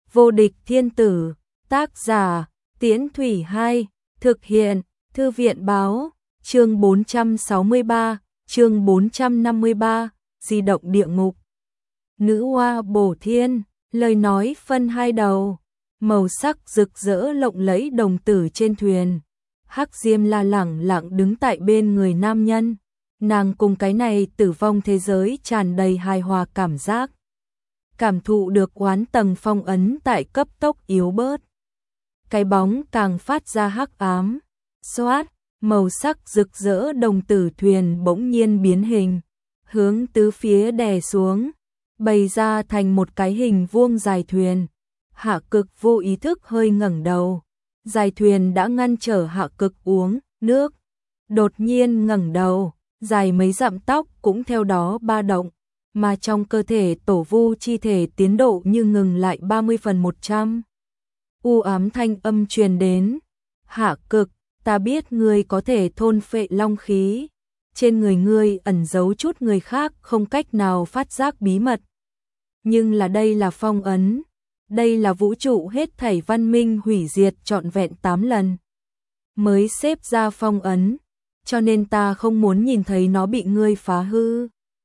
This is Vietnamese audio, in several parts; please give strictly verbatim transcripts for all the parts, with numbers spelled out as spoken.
Vô địch thiên tử, tác giả, Tiễn Thủy Hai, thực hiện, Thư viện báo, chương bốn trăm sáu mươi ba, chương bốn trăm năm mươi ba, di động địa ngục. Nữ hoa bổ thiên, lời nói phân hai đầu, màu sắc rực rỡ lộng lẫy đồng tử trên thuyền. Hắc Diêm La lẳng lặng đứng tại bên người nam nhân, nàng cùng cái này tử vong thế giới tràn đầy hài hòa cảm giác. Cảm thụ được oán tầng phong ấn tại cấp tốc yếu bớt. Cái bóng càng phát ra hắc ám, xoát, màu sắc rực rỡ đồng tử thuyền bỗng nhiên biến hình, hướng tứ phía đè xuống, bày ra thành một cái hình vuông dài thuyền. Hạ Cực vô ý thức hơi ngẩng đầu, dài thuyền đã ngăn trở Hạ Cực uống nước. Đột nhiên ngẩng đầu, dài mấy dặm tóc cũng theo đó ba động, mà trong cơ thể tổ vu chi thể tiến độ như ngừng lại ba mươi phần một trăm. U ám thanh âm truyền đến, Hạ Cực, ta biết ngươi có thể thôn phệ long khí, trên người ngươi ẩn giấu chút người khác không cách nào phát giác bí mật. Nhưng là đây là phong ấn, đây là vũ trụ hết thảy văn minh hủy diệt trọn vẹn tám lần mới xếp ra phong ấn, cho nên ta không muốn nhìn thấy nó bị ngươi phá hư.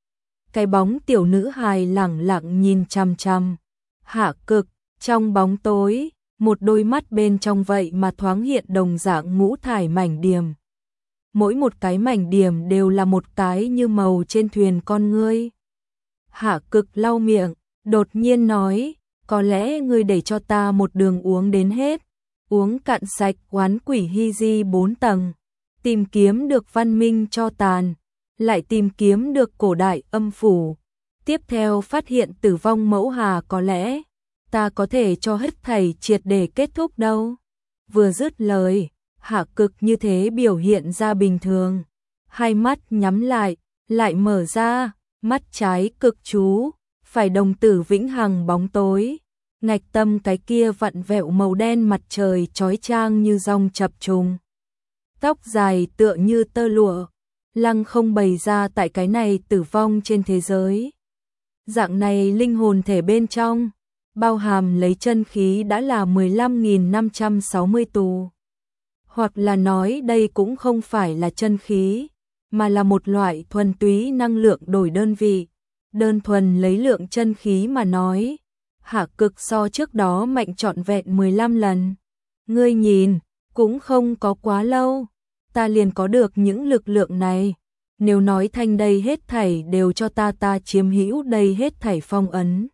Cái bóng tiểu nữ hài lẳng lặng nhìn chằm chằm Hạ Cực, trong bóng tối, một đôi mắt bên trong vậy mà thoáng hiện đồng dạng ngũ thải mảnh điểm. Mỗi một cái mảnh điểm đều là một cái như màu trên thuyền con ngươi. Hạ Cực lau miệng, đột nhiên nói, có lẽ ngươi để cho ta một đường uống đến hết, uống cạn sạch oán quỷ hy di bốn tầng, tìm kiếm được văn minh cho tàn, lại tìm kiếm được cổ đại âm phủ, tiếp theo phát hiện tử vong mẫu hà, có lẽ ta có thể cho hết thảy triệt để kết thúc đâu. Vừa dứt lời, Hạ Cực như thế biểu hiện ra bình thường, hai mắt nhắm lại, lại mở ra, mắt trái cực chú, phải đồng tử vĩnh hằng bóng tối, ngạch tâm cái kia vặn vẹo màu đen mặt trời chói chang như dòng chập trùng. Tóc dài tựa như tơ lụa, lăng không bày ra tại cái này tử vong trên thế giới. Dạng này linh hồn thể bên trong, bao hàm lấy chân khí đã là mười lăm nghìn năm trăm sáu mươi tù. Hoặc là nói đây cũng không phải là chân khí, mà là một loại thuần túy năng lượng đổi đơn vị. Đơn thuần lấy lượng chân khí mà nói, Hạ Cực so trước đó mạnh trọn vẹn mười lăm lần. Ngươi nhìn, cũng không có quá lâu, ta liền có được những lực lượng này. Nếu nói thanh đây hết thảy đều cho ta ta chiếm hữu đây hết thảy phong ấn.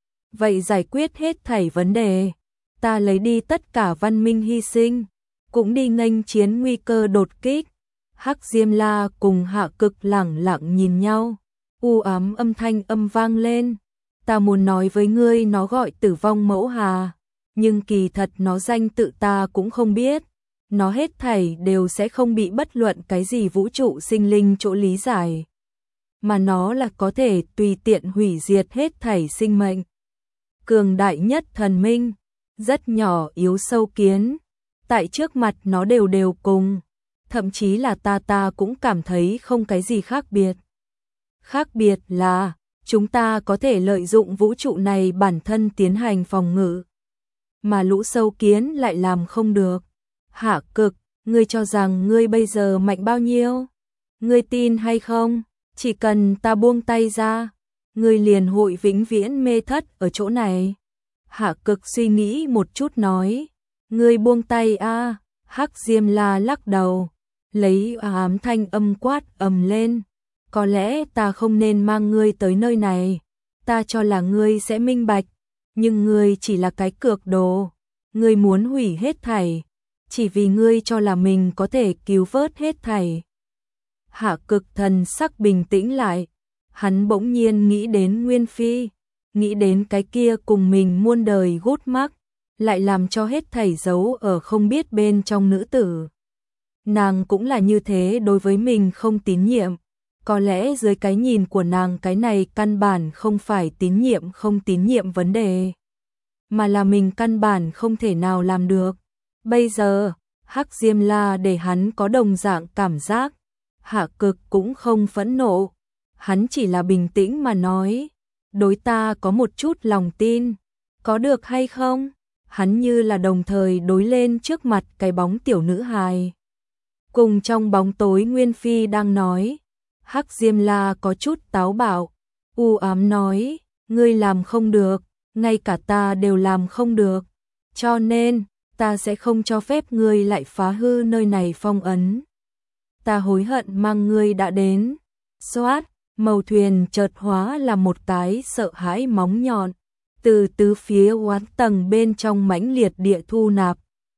Vậy giải quyết hết thảy vấn đề, ta lấy đi tất cả văn minh hy sinh, cũng đi nghênh chiến nguy cơ đột kích. Hắc Diêm La cùng Hạ Cực lẳng lặng nhìn nhau, u ám âm thanh âm vang lên. Ta muốn nói với ngươi nó gọi tử vong mẫu hà, nhưng kỳ thật nó danh tự ta cũng không biết. Nó hết thảy đều sẽ không bị bất luận cái gì vũ trụ sinh linh chỗ lý giải. Mà nó là có thể tùy tiện hủy diệt hết thảy sinh mệnh. Cường đại nhất thần minh, rất nhỏ yếu sâu kiến, tại trước mặt nó đều đều cùng. Thậm chí là ta ta cũng cảm thấy không cái gì khác biệt. Khác biệt là, chúng ta có thể lợi dụng vũ trụ này bản thân tiến hành phòng ngự. Mà lũ sâu kiến lại làm không được. Hạ Cực, ngươi cho rằng ngươi bây giờ mạnh bao nhiêu? Ngươi tin hay không? Chỉ cần ta buông tay ra, ngươi liền hội vĩnh viễn mê thất ở chỗ này. Hạ Cực suy nghĩ một chút nói, ngươi buông tay a. À? Hắc Diêm La lắc đầu, lấy ám thanh âm quát ầm lên, có lẽ ta không nên mang ngươi tới nơi này, ta cho là ngươi sẽ minh bạch, nhưng ngươi chỉ là cái cược đồ, ngươi muốn hủy hết thảy, chỉ vì ngươi cho là mình có thể cứu vớt hết thảy. Hạ Cực thần sắc bình tĩnh lại, hắn bỗng nhiên nghĩ đến Nguyên Phi, nghĩ đến cái kia cùng mình muôn đời gút mắc, lại làm cho hết thảy giấu ở không biết bên trong nữ tử. Nàng cũng là như thế đối với mình không tín nhiệm, có lẽ dưới cái nhìn của nàng cái này căn bản không phải tín nhiệm không tín nhiệm vấn đề, mà là mình căn bản không thể nào làm được. Bây giờ, Hắc Diêm La để hắn có đồng dạng cảm giác, Hạ Cực cũng không phẫn nộ, hắn chỉ là bình tĩnh mà nói, đối ta có một chút lòng tin, có được hay không? Hắn như là đồng thời đối lên trước mặt cái bóng tiểu nữ hài. Cùng trong bóng tối Nguyên Phi đang nói, Hắc Diêm La có chút táo bạo, u ám nói, ngươi làm không được, ngay cả ta đều làm không được, cho nên ta sẽ không cho phép ngươi lại phá hư nơi này phong ấn. Ta hối hận mang ngươi đã đến. Xoát, màu thuyền chợt hóa là một cái sợ hãi móng nhọn, từ tứ phía oán tầng bên trong mãnh liệt địa thu nạp,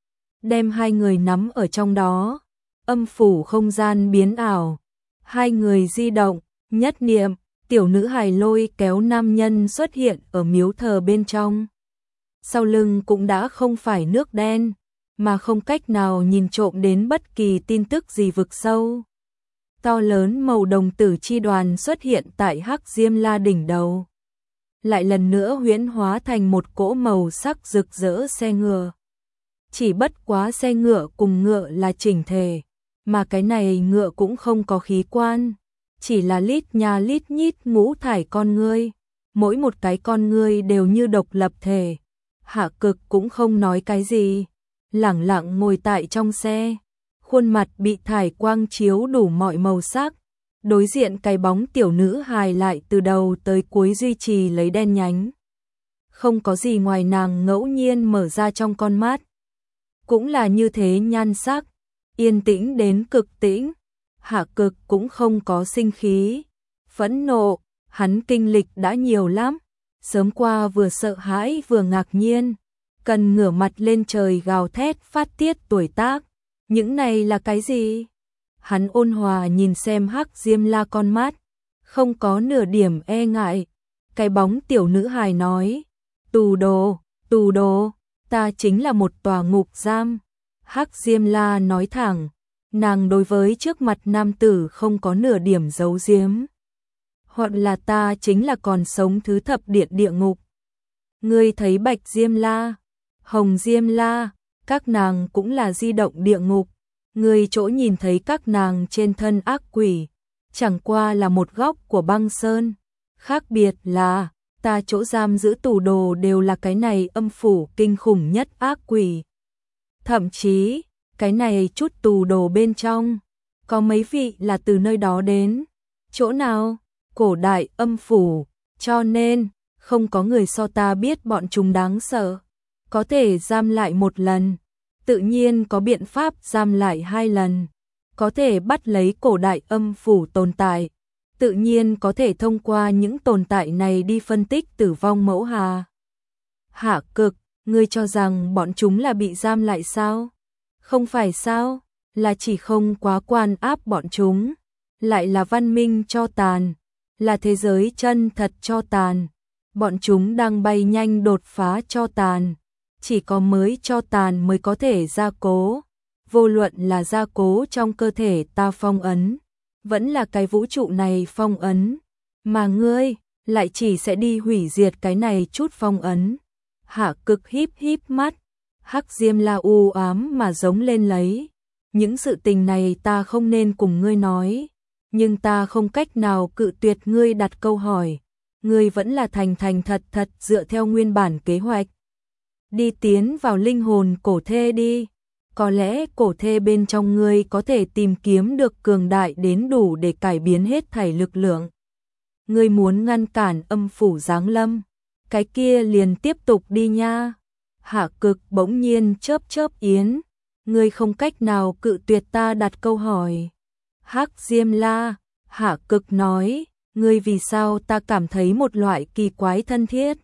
đem hai người nắm ở trong đó. Âm phủ không gian biến ảo, hai người di động, nhất niệm, tiểu nữ hài lôi kéo nam nhân xuất hiện ở miếu thờ bên trong. Sau lưng cũng đã không phải nước đen, mà không cách nào nhìn trộm đến bất kỳ tin tức gì vực sâu. To lớn màu đồng tử chi đoàn xuất hiện tại Hắc Diêm La đỉnh đầu, lại lần nữa huyễn hóa thành một cỗ màu sắc rực rỡ xe ngựa. Chỉ bất quá xe ngựa cùng ngựa là chỉnh thể, mà cái này ngựa cũng không có khí quan, chỉ là lít nha lít nhít ngũ thải con ngươi, mỗi một cái con ngươi đều như độc lập thể. Hạ Cực cũng không nói cái gì, lẳng lặng ngồi tại trong xe, khuôn mặt bị thải quang chiếu đủ mọi màu sắc, đối diện cái bóng tiểu nữ hài lại từ đầu tới cuối duy trì lấy đen nhánh. Không có gì ngoài nàng ngẫu nhiên mở ra trong con mắt, cũng là như thế nhan sắc, yên tĩnh đến cực tĩnh. Hạ Cực cũng không có sinh khí, phẫn nộ, hắn kinh lịch đã nhiều lắm, sớm qua vừa sợ hãi vừa ngạc nhiên, cần ngửa mặt lên trời gào thét phát tiết tuổi tác. Những này là cái gì? Hắn ôn hòa nhìn xem Hắc Diêm La con mắt, không có nửa điểm e ngại. Cái bóng tiểu nữ hài nói, tù đồ, tù đồ, ta chính là một tòa ngục giam. Hắc Diêm La nói thẳng, nàng đối với trước mặt nam tử không có nửa điểm giấu giếm. Hoặc là ta chính là còn sống thứ thập điện địa ngục. Ngươi thấy Bạch Diêm La, Hồng Diêm La, các nàng cũng là di động địa ngục. Ngươi chỗ nhìn thấy các nàng trên thân ác quỷ, chẳng qua là một góc của băng sơn. Khác biệt là, ta chỗ giam giữ tù đồ đều là cái này âm phủ kinh khủng nhất ác quỷ. Thậm chí, cái này chút tù đồ bên trong, có mấy vị là từ nơi đó đến. Chỗ nào? Cổ đại âm phủ, cho nên, không có người so ta biết bọn chúng đáng sợ. Có thể giam lại một lần, tự nhiên có biện pháp giam lại hai lần. Có thể bắt lấy cổ đại âm phủ tồn tại, tự nhiên có thể thông qua những tồn tại này đi phân tích tử vong mẫu hà. Hạ Cực, ngươi cho rằng bọn chúng là bị giam lại sao? Không phải sao, là chỉ không quá quan áp bọn chúng, lại là văn minh cho tàn, là thế giới chân thật cho tàn. Bọn chúng đang bay nhanh đột phá cho tàn, chỉ có mới cho tàn mới có thể gia cố. Vô luận là gia cố trong cơ thể ta phong ấn, vẫn là cái vũ trụ này phong ấn, mà ngươi lại chỉ sẽ đi hủy diệt cái này chút phong ấn. Hạ Cực híp híp mắt, Hắc Diêm La u ám mà giống lên lấy. Những sự tình này ta không nên cùng ngươi nói, nhưng ta không cách nào cự tuyệt ngươi đặt câu hỏi. Ngươi vẫn là thành thành thật thật dựa theo nguyên bản kế hoạch. Đi tiến vào linh hồn cổ thê đi. Có lẽ cổ thê bên trong ngươi có thể tìm kiếm được cường đại đến đủ để cải biến hết thảy lực lượng. Ngươi muốn ngăn cản âm phủ giáng lâm, cái kia liền tiếp tục đi nha. Hạ Cực bỗng nhiên chớp chớp yến, ngươi không cách nào cự tuyệt ta đặt câu hỏi. Hắc Diêm La, Hạ Cực nói, ngươi vì sao ta cảm thấy một loại kỳ quái thân thiết.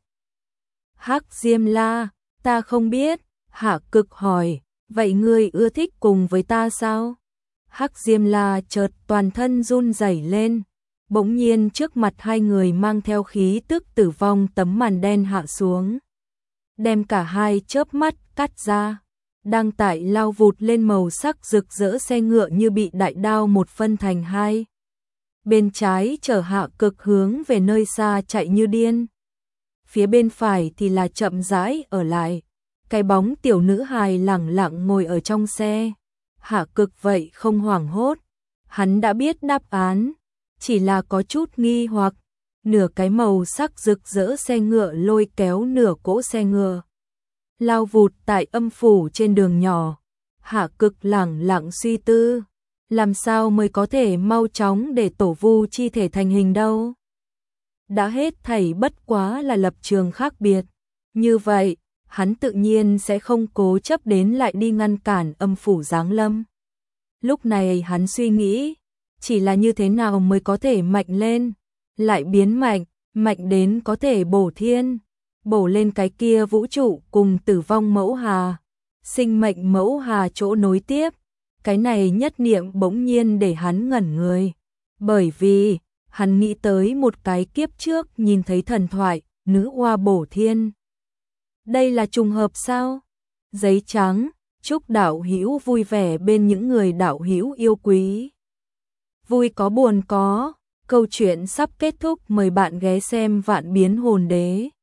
Hắc Diêm La, ta không biết. Hạ Cực hỏi, vậy ngươi ưa thích cùng với ta sao? Hắc Diêm La chợt toàn thân run rẩy lên, bỗng nhiên trước mặt hai người mang theo khí tức tử vong tấm màn đen hạ xuống, đem cả hai chớp mắt cắt ra. Đang tại lao vụt lên màu sắc rực rỡ xe ngựa như bị đại đao một phân thành hai. Bên trái chở Hạ Cực hướng về nơi xa chạy như điên, phía bên phải thì là chậm rãi ở lại. Cái bóng tiểu nữ hài lẳng lặng ngồi ở trong xe. Hạ Cực vậy không hoảng hốt, hắn đã biết đáp án, chỉ là có chút nghi hoặc. nửa cái màu sắc rực rỡ xe ngựa lôi kéo nửa cỗ xe ngựa. Lao vụt tại âm phủ trên đường nhỏ, Hạ Cực lẳng lặng suy tư, làm sao mới có thể mau chóng để tổ vu chi thể thành hình đâu. Đã hết thảy bất quá là lập trường khác biệt, như vậy, hắn tự nhiên sẽ không cố chấp đến lại đi ngăn cản âm phủ giáng lâm. Lúc này hắn suy nghĩ, chỉ là như thế nào mới có thể mạnh lên, lại biến mạnh, mạnh đến có thể bổ thiên, bổ lên cái kia vũ trụ cùng tử vong mẫu hà, sinh mệnh mẫu hà chỗ nối tiếp. Cái này nhất niệm bỗng nhiên để hắn ngẩn người, bởi vì hắn nghĩ tới một cái kiếp trước nhìn thấy thần thoại, nữ oa bổ thiên. Đây là trùng hợp sao? Giấy trắng, chúc đạo hữu vui vẻ bên những người đạo hữu yêu quý. Vui có buồn có, câu chuyện sắp kết thúc, mời bạn ghé xem Vạn Biến Hồn Đế.